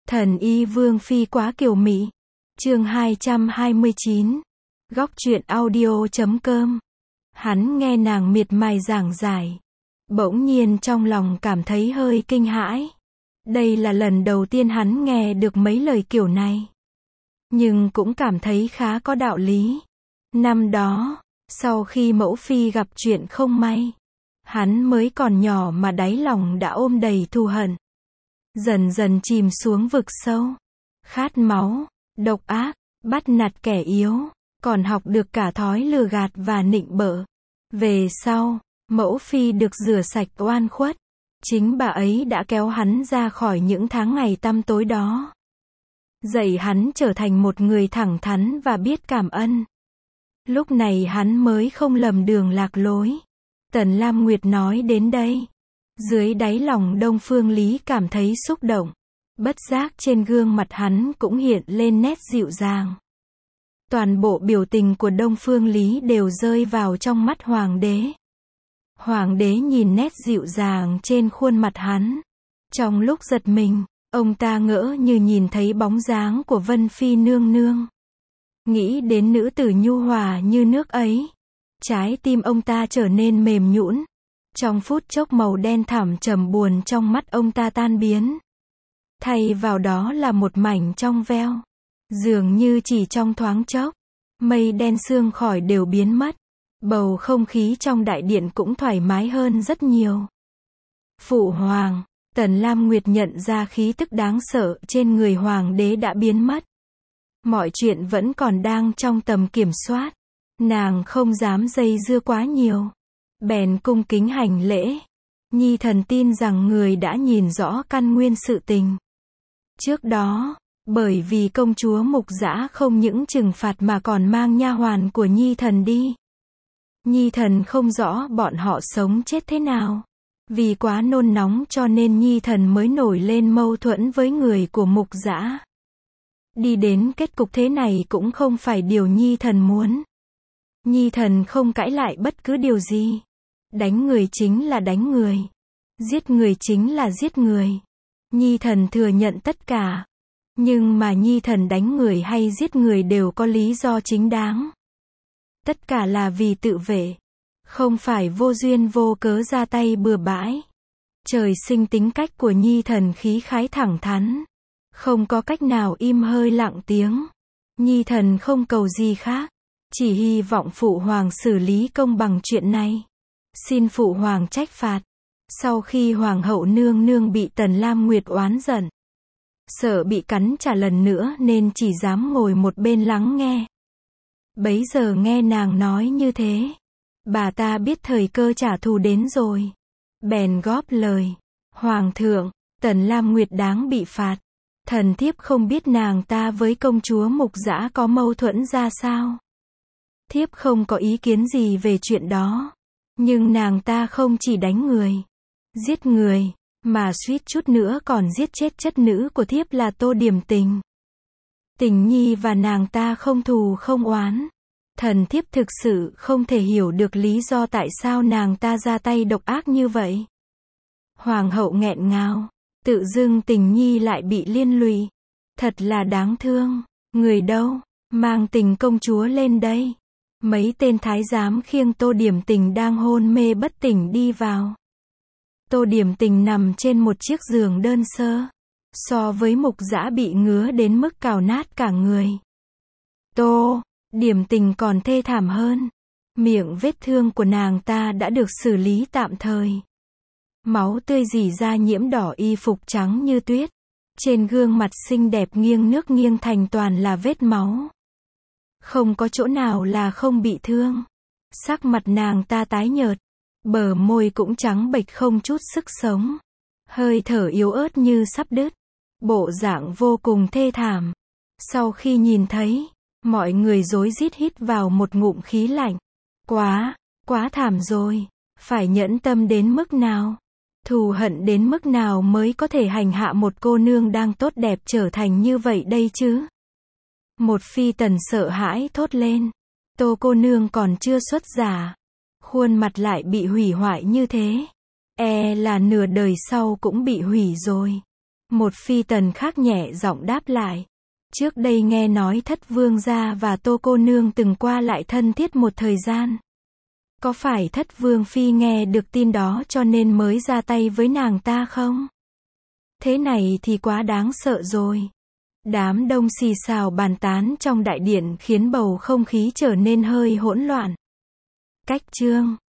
Thần y vương phi quá kiều mị. Chương 229. Góc truyện audio.com. Hắn nghe nàng miệt mài giảng giải. Bỗng nhiên trong lòng cảm thấy hơi kinh hãi. Đây là lần đầu tiên hắn nghe được mấy lời kiểu này. Nhưng cũng cảm thấy khá có đạo lý. Năm đó, sau khi mẫu phi gặp chuyện không may, hắn mới còn nhỏ mà đáy lòng đã ôm đầy thù hận. Dần dần chìm xuống vực sâu, khát máu, độc ác, bắt nạt kẻ yếu, còn học được cả thói lừa gạt và nịnh bợ. Về sau, mẫu phi được rửa sạch oan khuất. Chính bà ấy đã kéo hắn ra khỏi những tháng ngày tăm tối đó. Dạy hắn trở thành một người thẳng thắn và biết cảm ơn. Lúc này hắn mới không lầm đường lạc lối. Tần Lam Nguyệt nói đến đây. Dưới đáy lòng Đông Phương Lý cảm thấy xúc động. Bất giác trên gương mặt hắn cũng hiện lên nét dịu dàng. Toàn bộ biểu tình của Đông Phương Lý đều rơi vào trong mắt hoàng đế. Hoàng đế nhìn nét dịu dàng trên khuôn mặt hắn. Trong lúc giật mình, ông ta ngỡ như nhìn thấy bóng dáng của Vân Phi nương nương. Nghĩ đến nữ tử nhu hòa như nước ấy. Trái tim ông ta trở nên mềm nhũn. Trong phút chốc màu đen thẳm trầm buồn trong mắt ông ta tan biến. Thay vào đó là một mảnh trong veo. Dường như chỉ trong thoáng chốc, mây đen sương khói đều biến mất. Bầu không khí trong đại điện cũng thoải mái hơn rất nhiều. Phụ hoàng, Tần Lam Nguyệt nhận ra khí tức đáng sợ trên người hoàng đế đã biến mất. Mọi chuyện vẫn còn đang trong tầm kiểm soát. Nàng không dám dây dưa quá nhiều. Bèn cung kính hành lễ. Nhi thần tin rằng người đã nhìn rõ căn nguyên sự tình. Trước đó, bởi vì công chúa Mục Dã không những trừng phạt mà còn mang nha hoàn của Nhi thần đi. Nhi thần không rõ bọn họ sống chết thế nào. Vì quá nôn nóng cho nên Nhi thần mới nổi lên mâu thuẫn với người của Mục Dã. Đi đến kết cục thế này cũng không phải điều Nhi thần muốn. Nhi thần không cãi lại bất cứ điều gì. Đánh người chính là đánh người. Giết người chính là giết người. Nhi thần thừa nhận tất cả. Nhưng mà Nhi thần đánh người hay giết người đều có lý do chính đáng. Tất cả là vì tự vệ. Không phải vô duyên vô cớ ra tay bừa bãi. Trời sinh tính cách của Nhi thần khí khái thẳng thắn. Không có cách nào im hơi lặng tiếng. Nhi thần không cầu gì khác. Chỉ hy vọng phụ hoàng xử lý công bằng chuyện này. Xin phụ hoàng trách phạt. Sau khi hoàng hậu nương nương bị Tần Lam Nguyệt oán giận, sợ bị cắn trả lần nữa nên chỉ dám ngồi một bên lắng nghe. Bấy giờ nghe nàng nói như thế, bà ta biết thời cơ trả thù đến rồi. Bèn góp lời. Hoàng thượng, Tần Lam Nguyệt đáng bị phạt. Thần thiếp không biết nàng ta với công chúa Mục Dã có mâu thuẫn ra sao. Thiếp không có ý kiến gì về chuyện đó. Nhưng nàng ta không chỉ đánh người, giết người, mà suýt chút nữa còn giết chết chất nữ của thiếp là Tô Điểm Tình. Tình nhi và nàng ta không thù không oán. Thần thiếp thực sự không thể hiểu được lý do tại sao nàng ta ra tay độc ác như vậy. Hoàng hậu nghẹn ngào, tự dưng Tình nhi lại bị liên lụy. Thật là đáng thương. Người đâu, mang Tình công chúa lên đây. Mấy tên thái giám khiêng Tô Điểm Tình đang hôn mê bất tỉnh đi vào. Tô Điểm Tình nằm trên một chiếc giường đơn sơ. So với Mục Dã bị ngứa đến mức cào nát cả người, Tô Điểm Tình còn thê thảm hơn. Miệng vết thương của nàng ta đã được xử lý tạm thời. Máu tươi rỉ ra nhiễm đỏ y phục trắng như tuyết. Trên gương mặt xinh đẹp nghiêng nước nghiêng thành toàn là vết máu. Không có chỗ nào là không bị thương. Sắc mặt nàng ta tái nhợt. Bờ môi cũng trắng bệch không chút sức sống. Hơi thở yếu ớt như sắp đứt. Bộ dạng vô cùng thê thảm. Sau khi nhìn thấy, mọi người rối rít hít vào một ngụm khí lạnh. Quá thảm rồi. Phải nhẫn tâm đến mức nào? Thù hận đến mức nào mới có thể hành hạ một cô nương đang tốt đẹp trở thành như vậy đây chứ? Một phi tần sợ hãi thốt lên. Tô cô nương còn chưa xuất giá, khuôn mặt lại bị hủy hoại như thế. E là nửa đời sau cũng bị hủy rồi. Một phi tần khác nhẹ giọng đáp lại. Trước đây nghe nói Thất vương gia và Tô cô nương từng qua lại thân thiết một thời gian. Có phải Thất vương phi nghe được tin đó cho nên mới ra tay với nàng ta không? Thế này thì quá đáng sợ rồi. Đám đông xì xào bàn tán trong đại điện khiến bầu không khí trở nên hơi hỗn loạn. Cách chương